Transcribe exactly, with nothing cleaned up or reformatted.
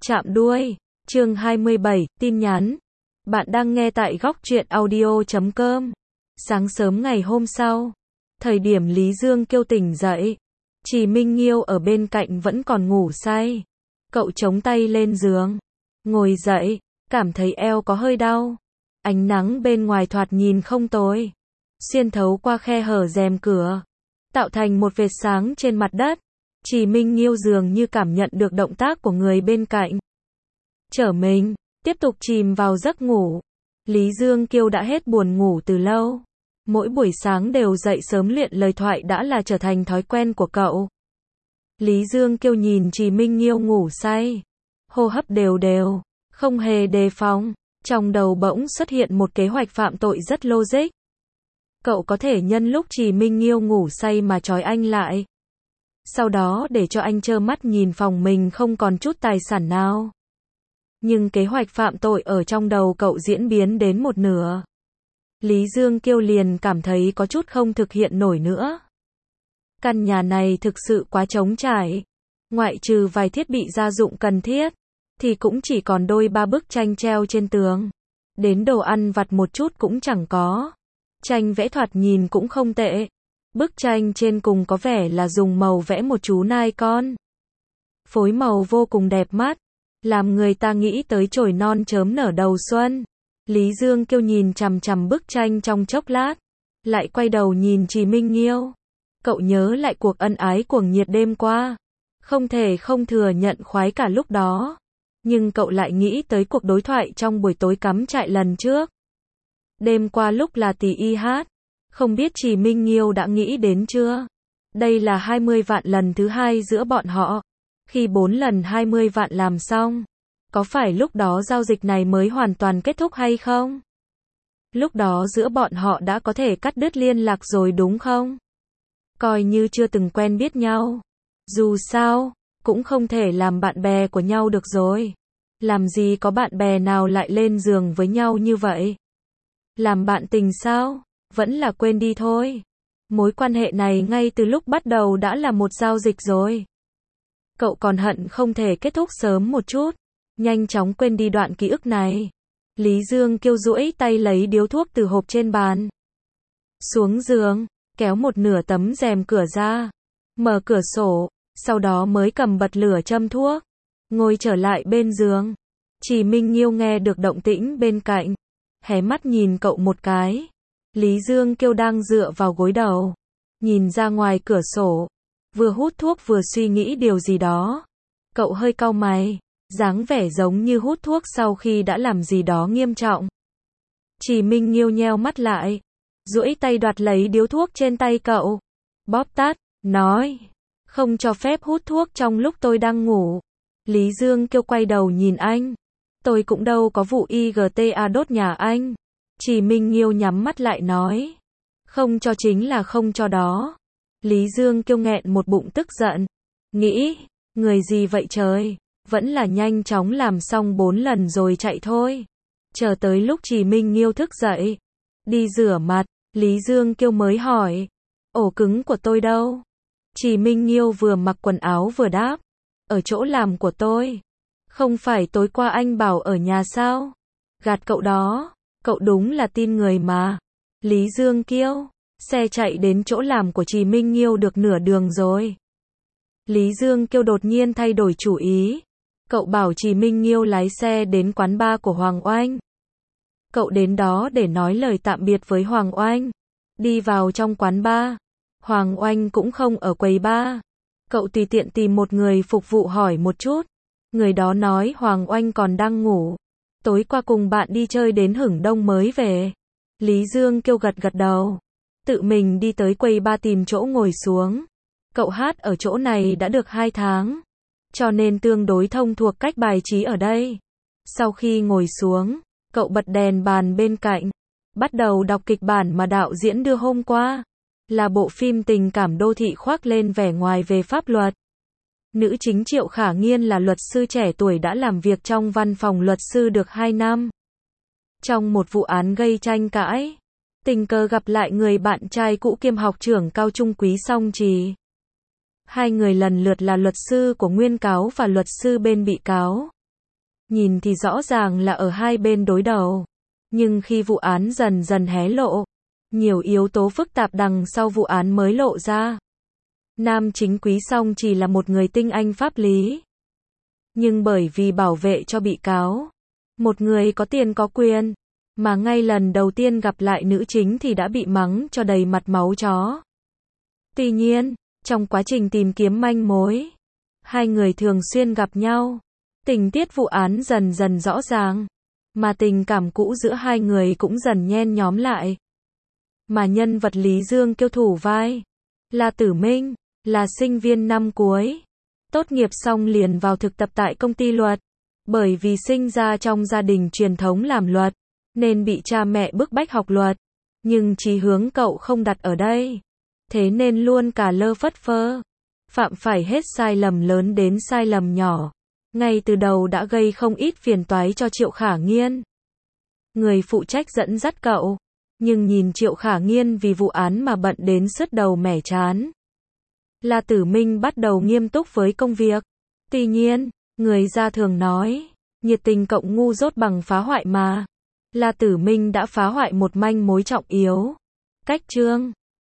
Chạm đuôi. Chương hai mươi bảy, tin nhắn. Bạn đang nghe tại góc truyện audio chấm com. Sáng sớm ngày hôm sau, thời điểm Lý Dương Kiêu tỉnh dậy, Trì Minh Nghiêu ở bên cạnh vẫn còn ngủ say. Cậu chống tay lên giường, ngồi dậy, cảm thấy eo có hơi đau. Ánh nắng bên ngoài thoạt nhìn không tối, xuyên thấu qua khe hở rèm cửa, tạo thành một vệt sáng trên mặt đất. Trì Minh Nghiêu dường như cảm nhận được động tác của người bên cạnh. Trở mình, tiếp tục chìm vào giấc ngủ. Lý Dương Kiêu đã hết buồn ngủ từ lâu. Mỗi buổi sáng đều dậy sớm luyện lời thoại đã là trở thành thói quen của cậu. Lý Dương Kiêu nhìn Trì Minh Nghiêu ngủ say, hô hấp đều đều, không hề đề phòng. Trong đầu bỗng xuất hiện một kế hoạch phạm tội rất logic. Cậu có thể nhân lúc Trì Minh Nghiêu ngủ say mà trói anh lại. Sau đó để cho anh trơ mắt nhìn phòng mình không còn chút tài sản nào. Nhưng kế hoạch phạm tội ở trong đầu cậu diễn biến đến một nửa, Lý Dương Kiêu liền cảm thấy có chút không thực hiện nổi nữa. Căn nhà này thực sự quá trống trải. Ngoại trừ vài thiết bị gia dụng cần thiết, thì cũng chỉ còn đôi ba bức tranh treo trên tường. Đến đồ ăn vặt một chút cũng chẳng có. Tranh vẽ thoạt nhìn cũng không tệ. Bức tranh trên cùng có vẻ là dùng màu vẽ một chú nai con. Phối màu vô cùng đẹp mắt, làm người ta nghĩ tới chồi non chớm nở đầu xuân. Lý Dương Kiêu nhìn chằm chằm bức tranh trong chốc lát, lại quay đầu nhìn Trì Minh Nghiêu. Cậu nhớ lại cuộc ân ái cuồng nhiệt đêm qua, không thể không thừa nhận khoái cả lúc đó. Nhưng cậu lại nghĩ tới cuộc đối thoại trong buổi tối cắm trại lần trước. Đêm qua lúc là tỷ y hát, không biết Trì Minh Nghiêu đã nghĩ đến chưa? Đây là hai mươi vạn lần thứ hai giữa bọn họ. Khi bốn lần hai mươi vạn làm xong, có phải lúc đó giao dịch này mới hoàn toàn kết thúc hay không? Lúc đó giữa bọn họ đã có thể cắt đứt liên lạc rồi đúng không? Coi như chưa từng quen biết nhau. Dù sao, cũng không thể làm bạn bè của nhau được rồi. Làm gì có bạn bè nào lại lên giường với nhau như vậy? Làm bạn tình sao? Vẫn là quên đi thôi. Mối quan hệ này ngay từ lúc bắt đầu đã là một giao dịch rồi. Cậu còn hận không thể kết thúc sớm một chút, nhanh chóng quên đi đoạn ký ức này. Lý Dương Kiêu duỗi tay lấy điếu thuốc từ hộp trên bàn, xuống giường, kéo một nửa tấm rèm cửa ra, mở cửa sổ, sau đó mới cầm bật lửa châm thuốc, ngồi trở lại bên giường. Trì Minh Nghiêu nghe được động tĩnh bên cạnh, hé mắt nhìn cậu một cái. Lý Dương Kiêu đang dựa vào gối đầu, nhìn ra ngoài cửa sổ, vừa hút thuốc vừa suy nghĩ điều gì đó. Cậu hơi cau mày, dáng vẻ giống như hút thuốc sau khi đã làm gì đó nghiêm trọng. Trì Minh Nghiêu nheo mắt lại, duỗi tay đoạt lấy điếu thuốc trên tay cậu, bóp tắt, nói, không cho phép hút thuốc trong lúc tôi đang ngủ. Lý Dương Kiêu quay đầu nhìn anh, tôi cũng đâu có vụ i giê tê a đốt nhà anh. Trì Minh Nghiêu nhắm mắt lại nói, không cho chính là không cho đó. Lý Dương Kiêu nghẹn một bụng tức giận, nghĩ, người gì vậy trời, vẫn là nhanh chóng làm xong bốn lần rồi chạy thôi. Chờ tới lúc Trì Minh Nghiêu thức dậy, đi rửa mặt, Lý Dương Kiêu mới hỏi, ổ cứng của tôi đâu? Trì Minh Nghiêu vừa mặc quần áo vừa đáp, ở chỗ làm của tôi. Không phải tối qua anh bảo ở nhà sao? Gạt cậu đó, cậu đúng là tin người mà. Lý Dương Kiêu, xe chạy đến chỗ làm của Trì Minh Nghiêu được nửa đường rồi. Lý Dương Kiêu đột nhiên thay đổi chủ ý. Cậu bảo Trì Minh Nghiêu lái xe đến quán bar của Hoàng Oanh. Cậu đến đó để nói lời tạm biệt với Hoàng Oanh. Đi vào trong quán bar, Hoàng Oanh cũng không ở quầy bar. Cậu tùy tiện tìm một người phục vụ hỏi một chút. Người đó nói Hoàng Oanh còn đang ngủ. Tối qua cùng bạn đi chơi đến hửng đông mới về. Lý Dương Kiêu gật gật đầu, tự mình đi tới quầy bar tìm chỗ ngồi xuống. Cậu hát ở chỗ này đã được hai tháng, cho nên tương đối thông thuộc cách bài trí ở đây. Sau khi ngồi xuống, cậu bật đèn bàn bên cạnh, bắt đầu đọc kịch bản mà đạo diễn đưa hôm qua. Là bộ phim tình cảm đô thị khoác lên vẻ ngoài về pháp luật. Nữ chính Triệu Khả Nghiên là luật sư trẻ tuổi đã làm việc trong văn phòng luật sư được hai năm. Trong một vụ án gây tranh cãi, tình cờ gặp lại người bạn trai cũ kiêm học trưởng cao trung Quý Song Trì. Hai người lần lượt là luật sư của nguyên cáo và luật sư bên bị cáo. nhìn thì rõ ràng là ở hai bên đối đầu. Nhưng khi vụ án dần dần hé lộ, nhiều yếu tố phức tạp đằng sau vụ án mới lộ ra. Nam chính Quý Song chỉ là một người tinh anh pháp lý. Nhưng bởi vì bảo vệ cho bị cáo, một người có tiền có quyền, mà ngay lần đầu tiên gặp lại nữ chính thì đã bị mắng cho đầy mặt máu chó. Tuy nhiên, trong quá trình tìm kiếm manh mối, hai người thường xuyên gặp nhau. Tình tiết vụ án dần dần rõ ràng, mà tình cảm cũ giữa hai người cũng dần nhen nhóm lại. Mà nhân vật Lý Dương Kiêu thủ vai là Tử Minh, là sinh viên năm cuối. Tốt nghiệp xong liền vào thực tập tại công ty luật. Bởi vì sinh ra trong gia đình truyền thống làm luật, nên bị cha mẹ bức bách học luật. Nhưng chí hướng cậu không đặt ở đây. Thế nên luôn cả lơ phất phơ, phạm phải hết sai lầm lớn đến sai lầm nhỏ. Ngay từ đầu đã gây không ít phiền toái cho Triệu Khả Nghiên, người phụ trách dẫn dắt cậu. Nhưng nhìn Triệu Khả Nghiên vì vụ án mà bận đến sứt đầu mẻ trán. La Tử Minh bắt đầu nghiêm túc với công việc. Tuy nhiên, người ra thường nói, nhiệt tình cộng ngu dốt bằng phá hoại mà. La Tử Minh đã phá hoại một manh mối trọng yếu. Cách chương